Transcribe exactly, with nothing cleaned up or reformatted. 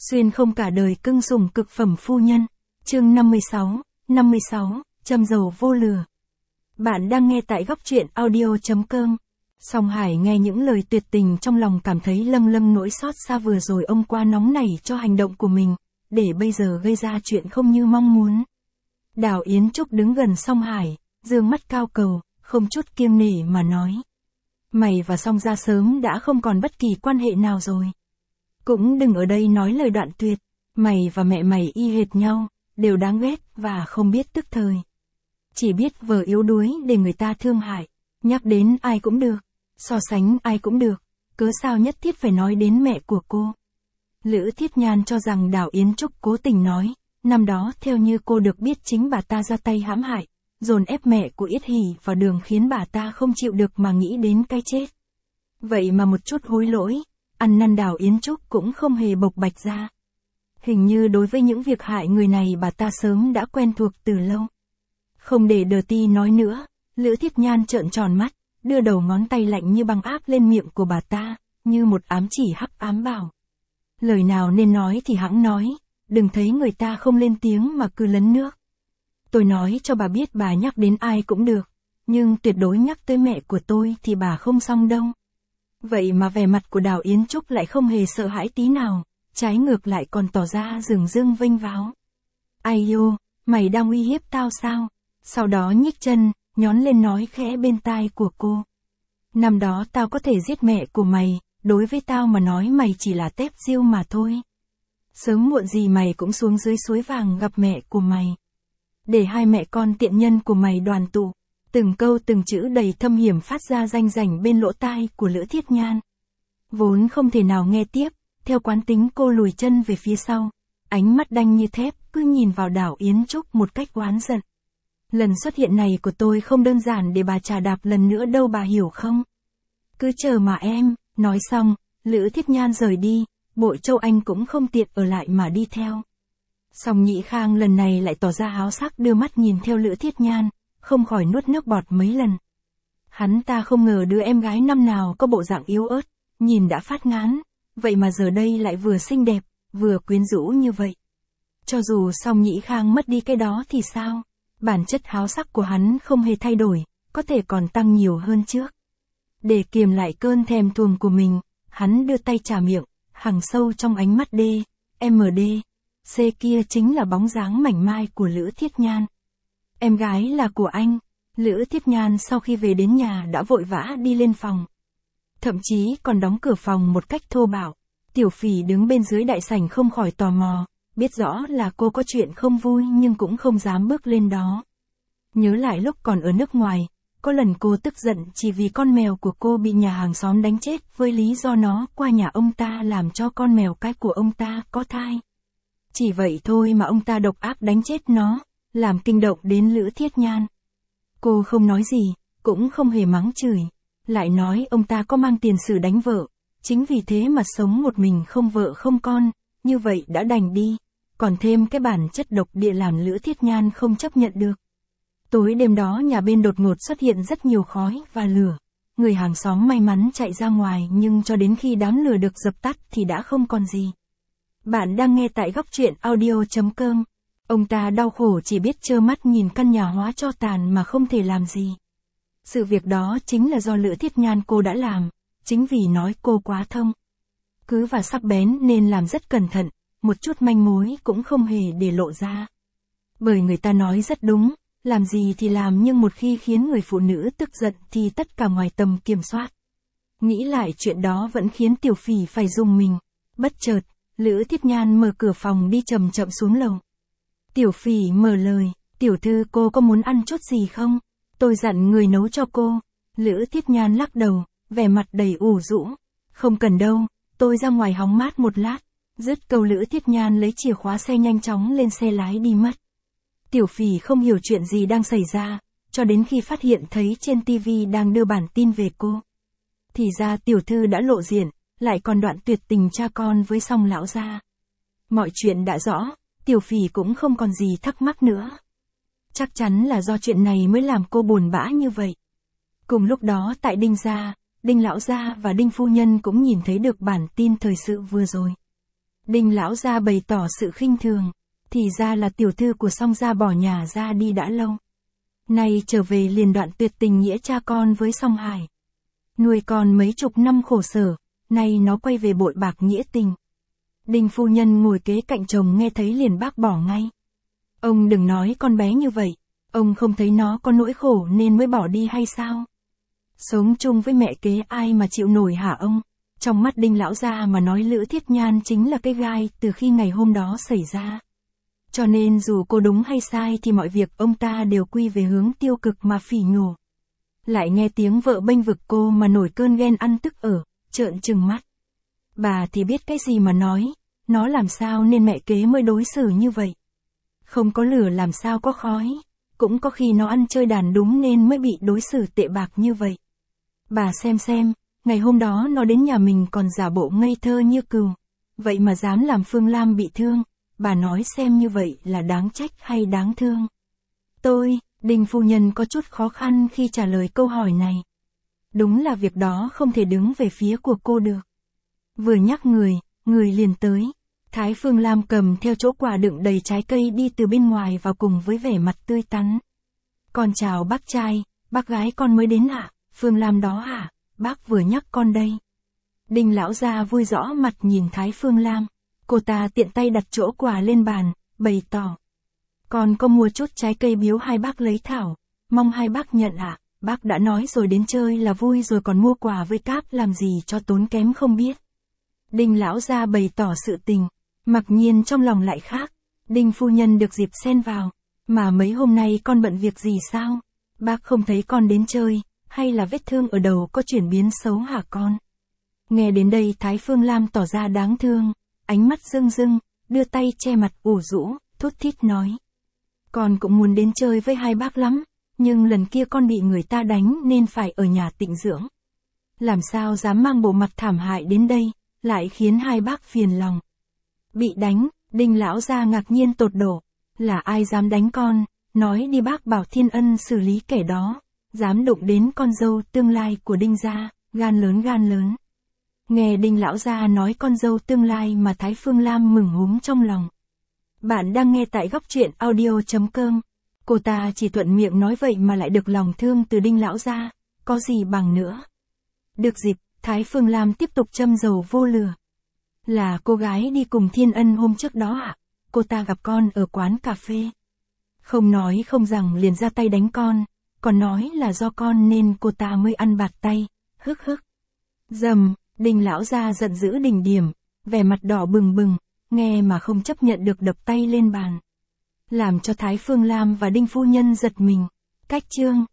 Xuyên không cả đời cưng sủng cực phẩm phu nhân. Chương năm mươi sáu, năm mươi sáu, châm dầu vô lửa. Bạn đang nghe tại góc truyện audio chấm com. Song Hải nghe những lời tuyệt tình trong lòng cảm thấy lâng lâng nỗi xót xa vừa rồi ông qua nóng nảy cho hành động của mình, để bây giờ gây ra chuyện không như mong muốn. Đào Yến Trúc đứng gần Song Hải, dương mắt cao cầu, không chút kiêng nể mà nói. Mày và Song gia sớm đã không còn bất kỳ quan hệ nào rồi. Cũng đừng ở đây nói lời đoạn tuyệt, mày và mẹ mày y hệt nhau, đều đáng ghét và không biết tức thời. Chỉ biết vờ yếu đuối để người ta thương hại, nhắc đến ai cũng được, so sánh ai cũng được, cớ sao nhất thiết phải nói đến mẹ của cô. Lữ Thiết Nhan cho rằng Đào Yến Trúc cố tình nói, năm đó theo như cô được biết chính bà ta ra tay hãm hại, dồn ép mẹ của Yết Hỷ vào đường khiến bà ta không chịu được mà nghĩ đến cái chết. Vậy mà một chút hối lỗi, ăn năn Đào Yến Trúc cũng không hề bộc bạch ra. Hình như đối với những việc hại người này bà ta sớm đã quen thuộc từ lâu. Không để Đờ Ti nói nữa, Lữ Thiết Nhan trợn tròn mắt, đưa đầu ngón tay lạnh như băng áp lên miệng của bà ta, như một ám chỉ hắc ám bảo. Lời nào nên nói thì hẵng nói, đừng thấy người ta không lên tiếng mà cứ lấn nước. Tôi nói cho bà biết bà nhắc đến ai cũng được, nhưng tuyệt đối nhắc tới mẹ của tôi thì bà không xong đâu. Vậy mà vẻ mặt của Đào Yến Trúc lại không hề sợ hãi tí nào, trái ngược lại còn tỏ ra dửng dưng vênh váo. Ai yêu, mày đang uy hiếp tao sao? Sau đó nhích chân, nhón lên nói khẽ bên tai của cô. Năm đó tao có thể giết mẹ của mày, đối với tao mà nói mày chỉ là tép diêu mà thôi. Sớm muộn gì mày cũng xuống dưới suối vàng gặp mẹ của mày. Để hai mẹ con tiện nhân của mày đoàn tụ. Từng câu từng chữ đầy thâm hiểm phát ra ranh rảnh bên lỗ tai của Lữ Thiết Nhan. Vốn không thể nào nghe tiếp, theo quán tính cô lùi chân về phía sau, ánh mắt đanh như thép, cứ nhìn vào Đào Yến Trúc một cách oán giận. Lần xuất hiện này của tôi không đơn giản để bà trà đạp lần nữa đâu bà hiểu không? Cứ chờ mà em, nói xong, Lữ Thiết Nhan rời đi, Bội Châu Anh cũng không tiện ở lại mà đi theo. Song Nhĩ Khang lần này lại tỏ ra háo sắc đưa mắt nhìn theo Lữ Thiết Nhan, không khỏi nuốt nước bọt mấy lần. Hắn ta không ngờ đứa em gái năm nào có bộ dạng yếu ớt, nhìn đã phát ngán, vậy mà giờ đây lại vừa xinh đẹp, vừa quyến rũ như vậy. Cho dù Song Nhĩ Khang mất đi cái đó thì sao? Bản chất háo sắc của hắn không hề thay đổi, có thể còn tăng nhiều hơn trước. Để kiềm lại cơn thèm thuồng của mình, hắn đưa tay chà miệng, hằn sâu trong ánh mắt D, M D, C kia chính là bóng dáng mảnh mai của Lữ Thiết Nhan. Em gái là của anh. Lữ Thiết Nhan sau khi về đến nhà đã vội vã đi lên phòng. Thậm chí còn đóng cửa phòng một cách thô bạo. Tiểu Phỉ đứng bên dưới đại sảnh không khỏi tò mò, biết rõ là cô có chuyện không vui nhưng cũng không dám bước lên đó. Nhớ lại lúc còn ở nước ngoài, có lần cô tức giận chỉ vì con mèo của cô bị nhà hàng xóm đánh chết với lý do nó qua nhà ông ta làm cho con mèo cái của ông ta có thai. Chỉ vậy thôi mà ông ta độc ác đánh chết nó, làm kinh động đến Lữ Thiết Nhan. Cô không nói gì, cũng không hề mắng chửi, lại nói ông ta có mang tiền sử đánh vợ, chính vì thế mà sống một mình không vợ không con, như vậy đã đành đi, còn thêm cái bản chất độc địa làm Lữ Thiết Nhan không chấp nhận được. Tối đêm đó nhà bên đột ngột xuất hiện rất nhiều khói và lửa, người hàng xóm may mắn chạy ra ngoài nhưng cho đến khi đám lửa được dập tắt thì đã không còn gì. Bạn đang nghe tại góc truyện audio chấm com. Ông ta đau khổ chỉ biết trơ mắt nhìn căn nhà hóa tro tàn mà không thể làm gì. Sự việc đó chính là do Lữ Thiết Nhan cô đã làm, chính vì nói cô quá thông. Cứ và sắc bén nên làm rất cẩn thận, một chút manh mối cũng không hề để lộ ra. Bởi người ta nói rất đúng, làm gì thì làm nhưng một khi khiến người phụ nữ tức giận thì tất cả ngoài tầm kiểm soát. Nghĩ lại chuyện đó vẫn khiến Tiểu Phỉ phải rùng mình. Bất chợt, Lữ Thiết Nhan mở cửa phòng đi chậm chậm xuống lầu. Tiểu Phỉ mở lời, tiểu thư cô có muốn ăn chút gì không? Tôi dặn người nấu cho cô. Lữ Thiết Nhan lắc đầu, vẻ mặt đầy ủ rũ. Không cần đâu, tôi ra ngoài hóng mát một lát. Dứt câu Lữ Thiết Nhan lấy chìa khóa xe nhanh chóng lên xe lái đi mất. Tiểu Phỉ không hiểu chuyện gì đang xảy ra, cho đến khi phát hiện thấy trên tivi đang đưa bản tin về cô. Thì ra tiểu thư đã lộ diện, lại còn đoạn tuyệt tình cha con với Song lão gia. Mọi chuyện đã rõ, Tiểu Phỉ cũng không còn gì thắc mắc nữa. Chắc chắn là do chuyện này mới làm cô buồn bã như vậy. Cùng lúc đó tại Đinh gia, Đinh lão gia và Đinh phu nhân cũng nhìn thấy được bản tin thời sự vừa rồi. Đinh lão gia bày tỏ sự khinh thường. Thì ra là tiểu thư của Song gia bỏ nhà ra đi đã lâu. Nay trở về liền đoạn tuyệt tình nghĩa cha con với Song Hải. Nuôi con mấy chục năm khổ sở, nay nó quay về bội bạc nghĩa tình. Đinh phu nhân ngồi kế cạnh chồng nghe thấy liền bác bỏ ngay. Ông đừng nói con bé như vậy, ông không thấy nó có nỗi khổ nên mới bỏ đi hay sao? Sống chung với mẹ kế ai mà chịu nổi hả ông? Trong mắt Đinh lão gia mà nói Lữ Thiết Nhan chính là cái gai từ khi ngày hôm đó xảy ra. Cho nên dù cô đúng hay sai thì mọi việc ông ta đều quy về hướng tiêu cực mà phỉ nhổ. Lại nghe tiếng vợ bênh vực cô mà nổi cơn ghen ăn tức ở, trợn trừng mắt. Bà thì biết cái gì mà nói, nó làm sao nên mẹ kế mới đối xử như vậy. Không có lửa làm sao có khói, cũng có khi nó ăn chơi đàn đúng nên mới bị đối xử tệ bạc như vậy. Bà xem xem, ngày hôm đó nó đến nhà mình còn giả bộ ngây thơ như cừu, vậy mà dám làm Phương Lam bị thương, bà nói xem như vậy là đáng trách hay đáng thương. Tôi, Đinh phu nhân có chút khó khăn khi trả lời câu hỏi này. Đúng là việc đó không thể đứng về phía của cô được. Vừa nhắc người, người liền tới. Thái Phương Lam cầm theo chỗ quà đựng đầy trái cây đi từ bên ngoài vào cùng với vẻ mặt tươi tắn. Con chào bác trai, bác gái con mới đến ạ, Phương Lam đó hả, bác vừa nhắc con đây. Đinh lão gia vui rõ mặt nhìn Thái Phương Lam, cô ta tiện tay đặt chỗ quà lên bàn, bày tỏ. Con có mua chút trái cây biếu hai bác lấy thảo, mong hai bác nhận ạ, bác đã nói rồi đến chơi là vui rồi còn mua quà với cáp làm gì cho tốn kém không biết. Đinh lão gia bày tỏ sự tình, mặc nhiên trong lòng lại khác, Đinh phu nhân được dịp xen vào, mà mấy hôm nay con bận việc gì sao, bác không thấy con đến chơi, hay là vết thương ở đầu có chuyển biến xấu hả con? Nghe đến đây Thái Phương Lam tỏ ra đáng thương, ánh mắt rưng rưng, đưa tay che mặt ủ rũ, thút thít nói. Con cũng muốn đến chơi với hai bác lắm, nhưng lần kia con bị người ta đánh nên phải ở nhà tịnh dưỡng. Làm sao dám mang bộ mặt thảm hại đến đây, lại khiến hai bác phiền lòng. Bị đánh, Đinh lão gia ngạc nhiên tột đổ, là ai dám đánh con, nói đi bác bảo Thiên Ân xử lý kẻ đó, dám đụng đến con dâu tương lai của Đinh gia, gan lớn gan lớn. Nghe Đinh lão gia nói con dâu tương lai mà Thái Phương Lam mừng húm trong lòng. Bạn đang nghe tại góc truyện audio chấm com. Cô ta chỉ thuận miệng nói vậy mà lại được lòng thương từ Đinh lão gia, có gì bằng nữa. Được dịp, Thái Phương Lam tiếp tục châm dầu vô lửa. Là cô gái đi cùng Thiên Ân hôm trước đó ạ, à? Cô ta gặp con ở quán cà phê. Không nói không rằng liền ra tay đánh con, còn nói là do con nên cô ta mới ăn bạt tay, hức hức. Dầm, Đinh lão gia giận dữ đỉnh điểm, vẻ mặt đỏ bừng bừng, nghe mà không chấp nhận được đập tay lên bàn. Làm cho Thái Phương Lam và Đinh phu nhân giật mình. Cách chương